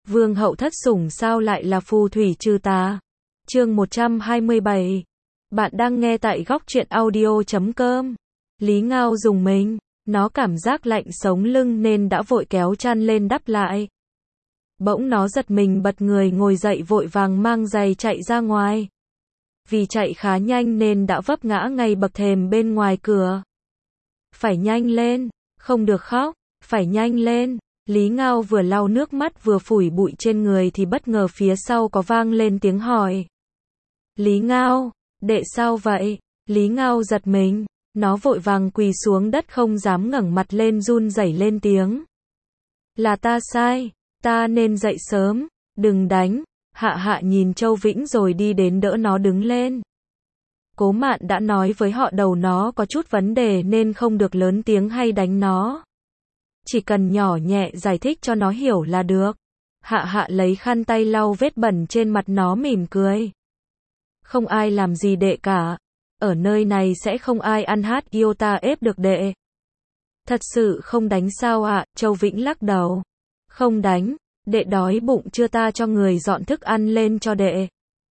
Vương hậu thất sủng sao lại là phù thủy trừ tà? Chương 127. Bạn đang nghe tại góc truyện audio.com. Lý Ngao dùng mình, nó cảm giác lạnh sống lưng nên đã vội kéo chăn lên đắp lại. Bỗng nó giật mình bật người ngồi dậy vội vàng mang giày chạy ra ngoài. Vì chạy khá nhanh nên đã vấp ngã ngay bậc thềm bên ngoài cửa. Phải nhanh lên, không được khóc, phải nhanh lên. Lý Ngao vừa lau nước mắt vừa phủi bụi trên người thì bất ngờ phía sau có vang lên tiếng hỏi. Lý Ngao, đệ sao vậy? Lý Ngao giật mình, nó vội vàng quỳ xuống đất không dám ngẩng mặt lên run rẩy lên tiếng. Là ta sai, ta nên dậy sớm, đừng đánh. Hạ Hạ nhìn Châu Vĩnh rồi đi đến đỡ nó đứng lên. Cố Mạn đã nói với họ đầu nó có chút vấn đề nên không được lớn tiếng hay đánh nó. Chỉ cần nhỏ nhẹ giải thích cho nó hiểu là được. Hạ Hạ lấy khăn tay lau vết bẩn trên mặt nó mỉm cười. Không ai làm gì đệ cả. Ở nơi này sẽ không ai ăn hát yêu ta ép được đệ. Thật sự không đánh sao ạ? Châu Vĩnh lắc đầu. Không đánh, đệ đói bụng chưa, ta cho người dọn thức ăn lên cho đệ.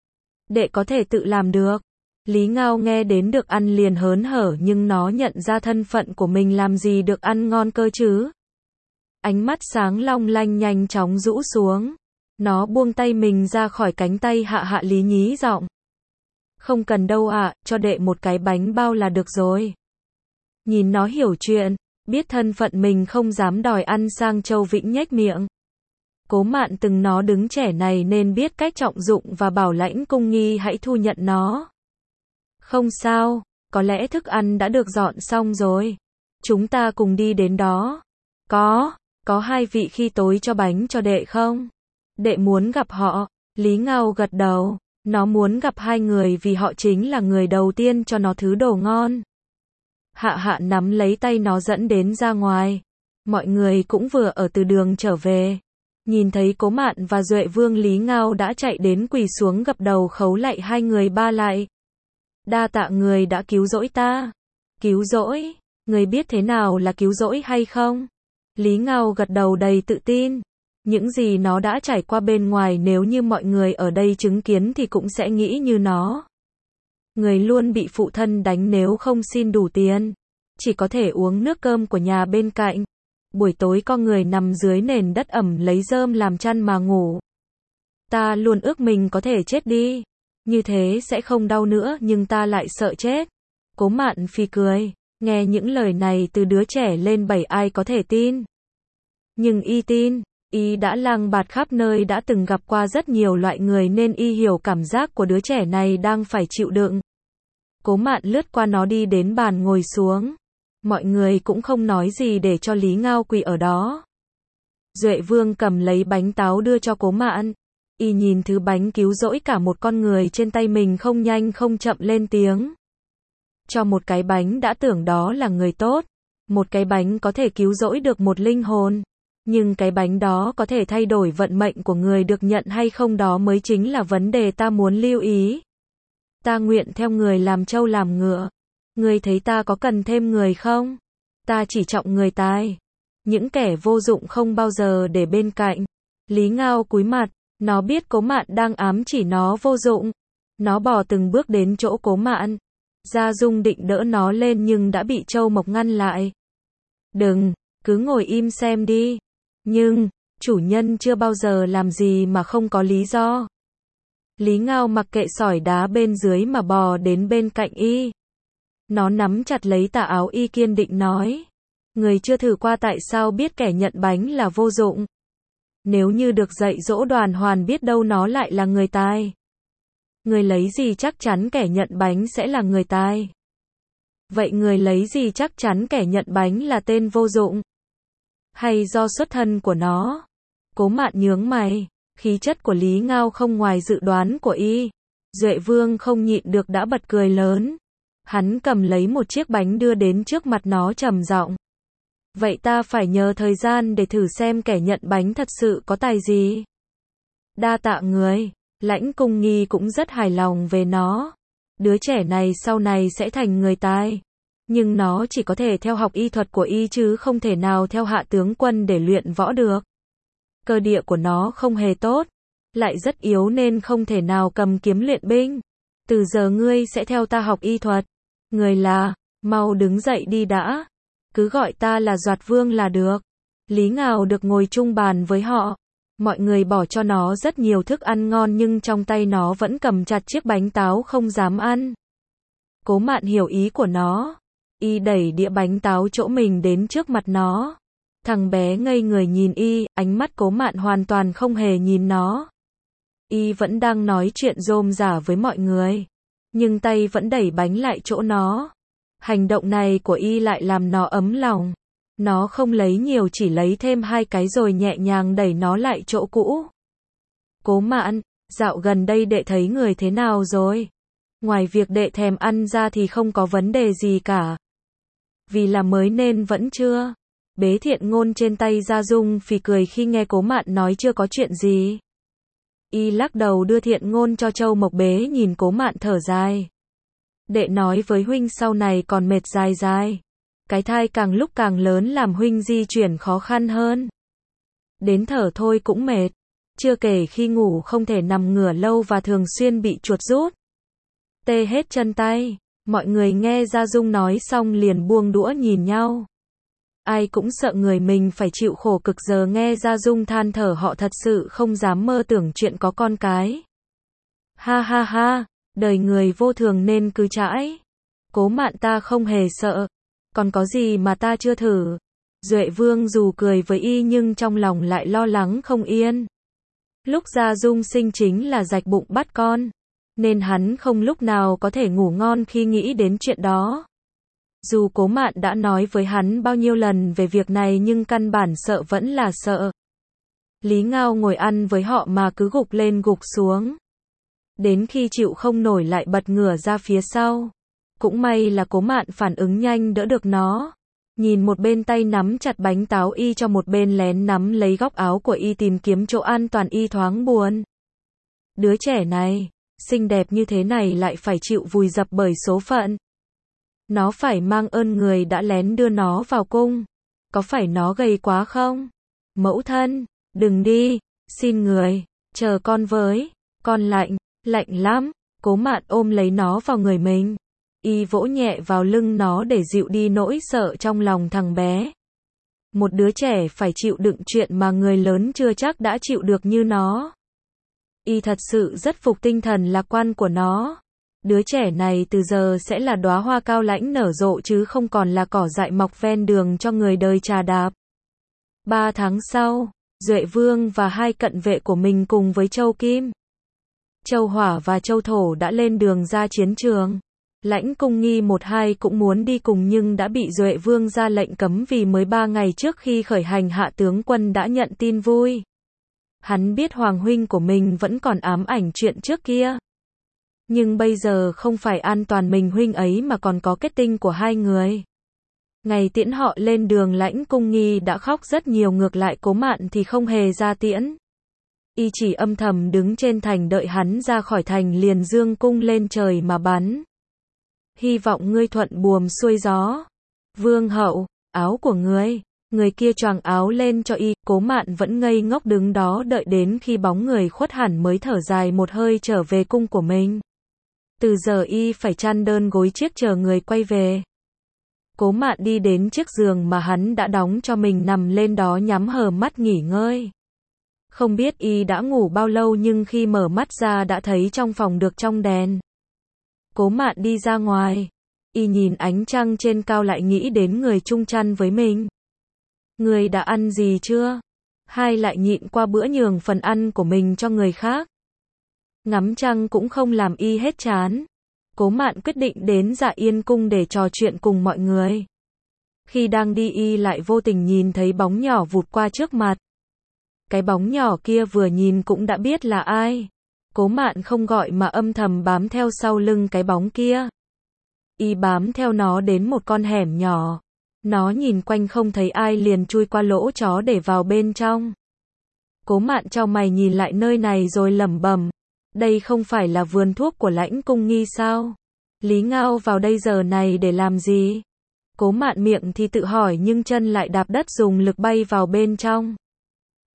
Đệ có thể tự làm được. Lý Ngao nghe đến được ăn liền hớn hở nhưng nó nhận ra thân phận của mình làm gì được ăn ngon cơ chứ. Ánh mắt sáng long lanh nhanh chóng rũ xuống. Nó buông tay mình ra khỏi cánh tay Hạ Hạ lý nhí giọng. Không cần đâu ạ, cho đệ một cái bánh bao là được rồi. Nhìn nó hiểu chuyện, biết thân phận mình không dám đòi ăn sang. Châu Vĩnh nhếch miệng. Cố Mạn từng nó đứng trẻ này nên biết cách trọng dụng và bảo lãnh cung nghi hãy thu nhận nó. Không sao, có lẽ thức ăn đã được dọn xong rồi. Chúng ta cùng đi đến đó. Có hai vị khi tối cho bánh cho đệ không? Đệ muốn gặp họ. Lý Ngao gật đầu. Nó muốn gặp hai người vì họ chính là người đầu tiên cho nó thứ đồ ngon. Hạ Hạ nắm lấy tay nó dẫn đến ra ngoài. Mọi người cũng vừa ở từ đường trở về. Nhìn thấy Cố Mạn và Duệ Vương, Lý Ngao đã chạy đến quỳ xuống gập đầu khấu lạy hai người ba lại. Đa tạ người đã cứu rỗi ta. Cứu rỗi? Người biết thế nào là cứu rỗi hay không? Lý Ngao gật đầu đầy tự tin. Những gì nó đã trải qua bên ngoài nếu như mọi người ở đây chứng kiến thì cũng sẽ nghĩ như nó. Người luôn bị phụ thân đánh nếu không xin đủ tiền. Chỉ có thể uống nước cơm của nhà bên cạnh. Buổi tối có người nằm dưới nền đất ẩm lấy rơm làm chăn mà ngủ. Ta luôn ước mình có thể chết đi. Như thế sẽ không đau nữa nhưng ta lại sợ chết. Cố Mạn phì cười. Nghe những lời này từ đứa trẻ lên 7 ai có thể tin. Nhưng y tin. Y đã lang bạt khắp nơi, đã từng gặp qua rất nhiều loại người nên y hiểu cảm giác của đứa trẻ này đang phải chịu đựng. Cố Mạn lướt qua nó đi đến bàn ngồi xuống. Mọi người cũng không nói gì để cho Lý Ngao quỳ ở đó. Duệ Vương cầm lấy bánh táo đưa cho Cố Mạn. Y nhìn thứ bánh cứu rỗi cả một con người trên tay mình không nhanh không chậm lên tiếng. Cho một cái bánh đã tưởng đó là người tốt. Một cái bánh có thể cứu rỗi được một linh hồn. Nhưng cái bánh đó có thể thay đổi vận mệnh của người được nhận hay không, đó mới chính là vấn đề ta muốn lưu ý. Ta nguyện theo người làm trâu làm ngựa. Người thấy ta có cần thêm người không? Ta chỉ trọng người tài. Những kẻ vô dụng không bao giờ để bên cạnh. Lý Ngao cúi mặt. Nó biết Cố Mạn đang ám chỉ nó vô dụng. Nó bò từng bước đến chỗ Cố Mạn. Gia Dung định đỡ nó lên nhưng đã bị Châu Mộc ngăn lại. Đừng, cứ ngồi im xem đi. Nhưng, chủ nhân chưa bao giờ làm gì mà không có lý do. Lý Ngao mặc kệ sỏi đá bên dưới mà bò đến bên cạnh y. Nó nắm chặt lấy tà áo y kiên định nói. Người chưa thử qua tại sao biết kẻ nhận bánh là vô dụng. Nếu như được dạy dỗ đoàn hoàn biết đâu nó lại là người tài. Người lấy gì chắc chắn kẻ nhận bánh sẽ là người tài. Vậy người lấy gì chắc chắn kẻ nhận bánh là tên vô dụng? Hay do xuất thân của nó? Cố Mạn nhướng mày. Khí chất của Lý Ngao không ngoài dự đoán của y. Duệ Vương không nhịn được đã bật cười lớn. Hắn cầm lấy một chiếc bánh đưa đến trước mặt nó trầm giọng. Vậy ta phải nhờ thời gian để thử xem kẻ nhận bánh thật sự có tài gì. Đa tạ người. Lãnh Cung Nghi cũng rất hài lòng về nó. Đứa trẻ này sau này sẽ thành người tài. Nhưng nó chỉ có thể theo học y thuật của y chứ không thể nào theo Hạ tướng quân để luyện võ được. Cơ địa của nó không hề tốt, lại rất yếu nên không thể nào cầm kiếm luyện binh. Từ giờ ngươi sẽ theo ta học y thuật. Người là, mau đứng dậy đi đã. Cứ gọi ta là Doạt Vương là được. Lý Ngào được ngồi chung bàn với họ. Mọi người bỏ cho nó rất nhiều thức ăn ngon nhưng trong tay nó vẫn cầm chặt chiếc bánh táo không dám ăn. Cố Mạn hiểu ý của nó. Y đẩy đĩa bánh táo chỗ mình đến trước mặt nó. Thằng bé ngây người nhìn y, ánh mắt Cố Mạn hoàn toàn không hề nhìn nó. Y vẫn đang nói chuyện rôm rả với mọi người, nhưng tay vẫn đẩy bánh lại chỗ nó. Hành động này của y lại làm nó ấm lòng. Nó không lấy nhiều, chỉ lấy thêm 2 cái rồi nhẹ nhàng đẩy nó lại chỗ cũ. Cố Mạn, dạo gần đây đệ thấy người thế nào rồi? Ngoài việc đệ thèm ăn ra thì không có vấn đề gì cả. Vì là mới nên vẫn chưa. Bế Thiện Ngôn trên tay Gia Dung phì cười khi nghe Cố Mạn nói chưa có chuyện gì. Y lắc đầu đưa Thiện Ngôn cho Châu Mộc bế, nhìn Cố Mạn thở dài. Đệ nói với huynh sau này còn mệt dài dài. Cái thai càng lúc càng lớn làm huynh di chuyển khó khăn hơn. Đến thở thôi cũng mệt. Chưa kể khi ngủ không thể nằm ngửa lâu và thường xuyên bị chuột rút. Tê hết chân tay. Mọi người nghe Gia Dung nói xong liền buông đũa nhìn nhau. Ai cũng sợ người mình phải chịu khổ cực, giờ nghe Gia Dung than thở họ thật sự không dám mơ tưởng chuyện có con cái. Ha ha ha, đời người vô thường nên cứ trãi. Cố Mạn ta không hề sợ. Còn có gì mà ta chưa thử. Duệ Vương dù cười với y nhưng trong lòng lại lo lắng không yên. Lúc Gia Dung sinh chính là rạch bụng bắt con, nên hắn không lúc nào có thể ngủ ngon khi nghĩ đến chuyện đó. Dù Cố Mạn đã nói với hắn bao nhiêu lần về việc này nhưng căn bản sợ vẫn là sợ. Lý Ngao ngồi ăn với họ mà cứ gục lên gục xuống. Đến khi chịu không nổi lại bật ngửa ra phía sau. Cũng may là Cố Mạn phản ứng nhanh đỡ được nó. Nhìn một bên tay nắm chặt bánh táo y cho một bên lén nắm lấy góc áo của y tìm kiếm chỗ an toàn, y thoáng buồn. Đứa trẻ này, xinh đẹp như thế này lại phải chịu vùi dập bởi số phận. Nó phải mang ơn người đã lén đưa nó vào cung. Có phải nó gầy quá không? Mẫu thân, đừng đi, xin người, chờ con với, con lạnh, lạnh lắm. Cố Mạn ôm lấy nó vào người mình. Y vỗ nhẹ vào lưng nó để dịu đi nỗi sợ trong lòng thằng bé. Một đứa trẻ phải chịu đựng chuyện mà người lớn chưa chắc đã chịu được như nó. Y thật sự rất phục tinh thần lạc quan của nó. Đứa trẻ này từ giờ sẽ là đóa hoa cao lãnh nở rộ chứ không còn là cỏ dại mọc ven đường cho người đời trà đạp. 3 tháng sau, Duệ Vương và 2 cận vệ của mình cùng với Châu Kim, Châu Hỏa và Châu Thổ đã lên đường ra chiến trường. Lãnh Cung Nghi 1-2 cũng muốn đi cùng nhưng đã bị Duệ Vương ra lệnh cấm vì mới 3 ngày trước khi khởi hành hạ tướng quân đã nhận tin vui. Hắn biết Hoàng huynh của mình vẫn còn ám ảnh chuyện trước kia. Nhưng bây giờ không phải an toàn mình huynh ấy mà còn có kết tinh của 2 người. Ngày tiễn họ lên đường Lãnh Cung Nghi đã khóc rất nhiều, ngược lại Cố Mạn thì không hề ra tiễn. Y chỉ âm thầm đứng trên thành đợi hắn ra khỏi thành liền dương cung lên trời mà bắn. Hy vọng ngươi thuận buồm xuôi gió. Vương hậu, áo của ngươi. Người kia choàng áo lên cho y. Cố Mạn vẫn ngây ngốc đứng đó đợi đến khi bóng người khuất hẳn mới thở dài một hơi trở về cung của mình. Từ giờ y phải chăn đơn gối chiếc chờ người quay về. Cố Mạn đi đến chiếc giường mà hắn đã đóng cho mình, nằm lên đó nhắm hờ mắt nghỉ ngơi. Không biết y đã ngủ bao lâu nhưng khi mở mắt ra đã thấy trong phòng được trong đèn. Cố Mạn đi ra ngoài. Y nhìn ánh trăng trên cao lại nghĩ đến người chung chăn với mình. Người đã ăn gì chưa? Hay lại nhịn qua bữa nhường phần ăn của mình cho người khác? Ngắm trăng cũng không làm y hết chán. Cố Mạn quyết định đến Dạ Yên cung để trò chuyện cùng mọi người. Khi đang đi y lại vô tình nhìn thấy bóng nhỏ vụt qua trước mặt. Cái bóng nhỏ kia vừa nhìn cũng đã biết là ai. Cố Mạn không gọi mà âm thầm bám theo sau lưng cái bóng kia. Y bám theo nó đến một con hẻm nhỏ. Nó nhìn quanh không thấy ai liền chui qua lỗ chó để vào bên trong. Cố Mạn chau mày nhìn lại nơi này rồi lẩm bẩm. Đây không phải là vườn thuốc của Lãnh Cung Nghi sao? Lý Ngao vào đây giờ này để làm gì? Cố Mạn miệng thì tự hỏi nhưng chân lại đạp đất dùng lực bay vào bên trong.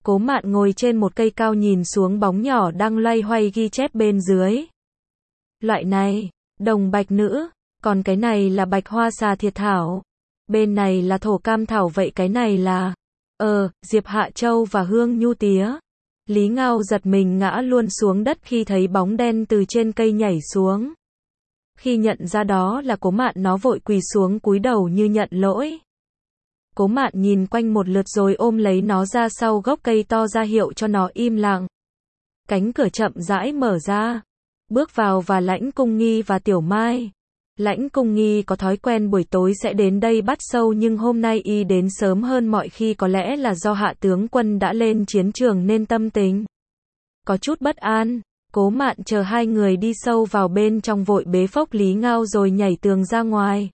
Cố Mạn ngồi trên một cây cao nhìn xuống bóng nhỏ đang loay hoay ghi chép bên dưới. Loại này, đồng bạch nữ, còn cái này là bạch hoa xà thiệt thảo. Bên này là thổ cam thảo, vậy cái này là... Diệp Hạ Châu và Hương Nhu Tía. Lý Ngao giật mình ngã luôn xuống đất khi thấy bóng đen từ trên cây nhảy xuống. Khi nhận ra đó là Cố Mạn, nó vội quỳ xuống cúi đầu như nhận lỗi. Cố Mạn nhìn quanh một lượt rồi ôm lấy nó ra sau gốc cây to ra hiệu cho nó im lặng. Cánh cửa chậm rãi mở ra. Bước vào và Lãnh Cung Nghi và Tiểu Mai. Lãnh Cung Nghi có thói quen buổi tối sẽ đến đây bắt sâu, nhưng hôm nay y đến sớm hơn mọi khi, có lẽ là do Hạ tướng quân đã lên chiến trường nên tâm tình có chút bất an. Cố Mạn chờ hai người đi sâu vào bên trong vội bế phốc Lý Ngao rồi nhảy tường ra ngoài.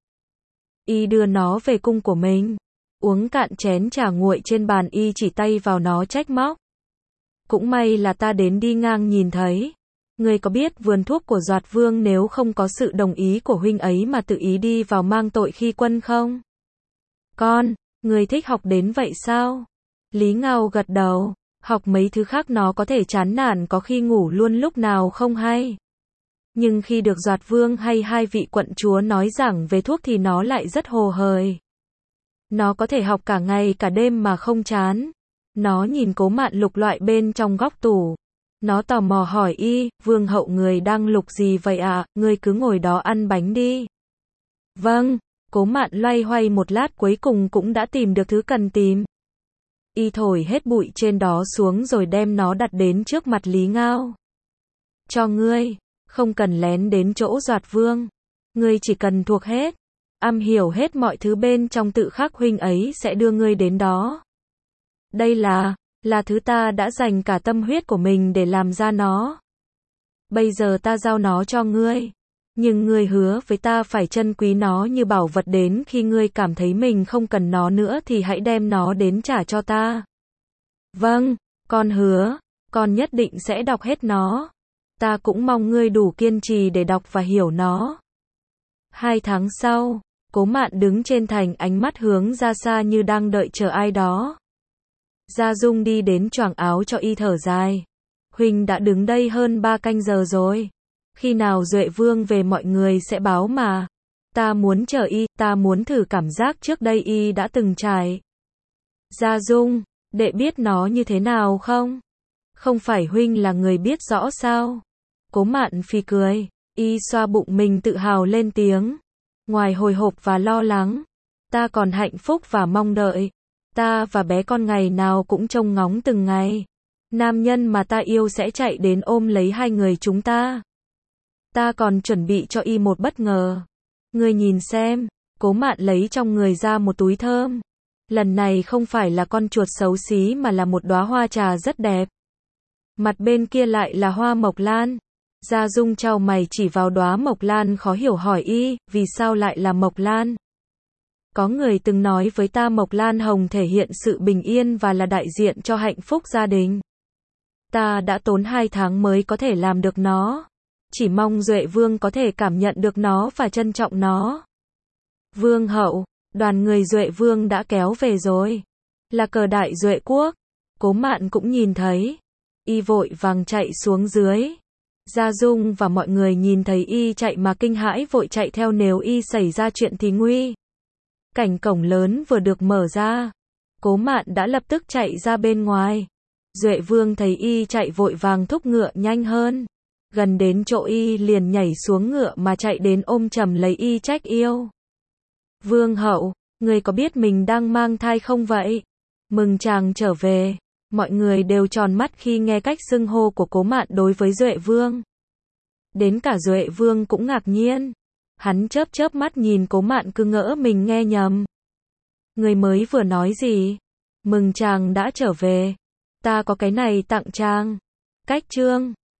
Y đưa nó về cung của mình. Uống cạn chén trà nguội trên bàn, y chỉ tay vào nó trách móc. Cũng may là ta đến đi ngang nhìn thấy. Ngươi có biết vườn thuốc của Doạt Vương nếu không có sự đồng ý của huynh ấy mà tự ý đi vào mang tội khi quân không? Con, ngươi thích học đến vậy sao? Lý Ngao gật đầu. Học mấy thứ khác nó có thể chán nản, có khi ngủ luôn lúc nào không hay. Nhưng khi được Doạt Vương hay hai vị quận chúa nói giảng về thuốc thì nó lại rất hồ hởi. Nó có thể học cả ngày cả đêm mà không chán. Nó nhìn Cố Mạn lục loại bên trong góc tủ. Nó tò mò hỏi y, Vương hậu người đang lục gì vậy ạ? Ngươi cứ ngồi đó ăn bánh đi. Vâng, Cố Mạn loay hoay một lát cuối cùng cũng đã tìm được thứ cần tìm. Y thổi hết bụi trên đó xuống rồi đem nó đặt đến trước mặt Lý Ngao. Cho ngươi, không cần lén đến chỗ Doạt Vương. Ngươi chỉ cần thuộc hết, am hiểu hết mọi thứ bên trong, tự khắc huynh ấy sẽ đưa ngươi đến đó. Đây là thứ ta đã dành cả tâm huyết của mình để làm ra nó. Bây giờ ta giao nó cho ngươi. Nhưng ngươi hứa với ta phải trân quý nó như bảo vật, đến khi ngươi cảm thấy mình không cần nó nữa thì hãy đem nó đến trả cho ta. Vâng, con hứa, con nhất định sẽ đọc hết nó. Ta cũng mong ngươi đủ kiên trì để đọc và hiểu nó. 2 tháng sau, Cố Mạn đứng trên thành, ánh mắt hướng ra xa như đang đợi chờ ai đó. Gia Dung đi đến choàng áo cho y, thở dài. Huynh đã đứng đây hơn 3 canh giờ rồi. Khi nào Duệ Vương về mọi người sẽ báo mà. Ta muốn chờ y, ta muốn thử cảm giác trước đây y đã từng trải. Gia Dung, đệ biết nó như thế nào không? Không phải huynh là người biết rõ sao? Cố Mạn phì cười, y xoa bụng mình tự hào lên tiếng. Ngoài hồi hộp và lo lắng, ta còn hạnh phúc và mong đợi. Ta và bé con ngày nào cũng trông ngóng từng ngày. Nam nhân mà ta yêu sẽ chạy đến ôm lấy hai người chúng ta. Ta còn chuẩn bị cho y một bất ngờ. Ngươi nhìn xem. Cố Mạn lấy trong người ra một túi thơm. Lần này không phải là con chuột xấu xí mà là một đóa hoa trà rất đẹp. Mặt bên kia lại là hoa mộc lan. Gia Dung chau mày chỉ vào đóa mộc lan khó hiểu hỏi y, vì sao lại là mộc lan? Có người từng nói với ta mộc lan hồng thể hiện sự bình yên và là đại diện cho hạnh phúc gia đình. Ta đã tốn 2 tháng mới có thể làm được nó. Chỉ mong Duệ Vương có thể cảm nhận được nó và trân trọng nó. Vương hậu, đoàn người Duệ Vương đã kéo về rồi. Là cờ đại Duệ quốc. Cố Mạn cũng nhìn thấy. Y vội vàng chạy xuống dưới. Gia Dung và mọi người nhìn thấy y chạy mà kinh hãi vội chạy theo, nếu y xảy ra chuyện thì nguy. Cảnh cổng lớn vừa được mở ra. Cố Mạn đã lập tức chạy ra bên ngoài. Duệ Vương thấy y chạy vội vàng thúc ngựa nhanh hơn. Gần đến chỗ y liền nhảy xuống ngựa mà chạy đến ôm chầm lấy y trách yêu. Vương hậu, người có biết mình đang mang thai không vậy? Mừng chàng trở về. Mọi người đều tròn mắt khi nghe cách xưng hô của Cố Mạn đối với Duệ Vương. Đến cả Duệ Vương cũng ngạc nhiên. Hắn chớp chớp mắt nhìn Cố Mạn cứ ngỡ mình nghe nhầm. Người mới vừa nói gì? Mừng chàng đã trở về. Ta có cái này tặng chàng. Cách chương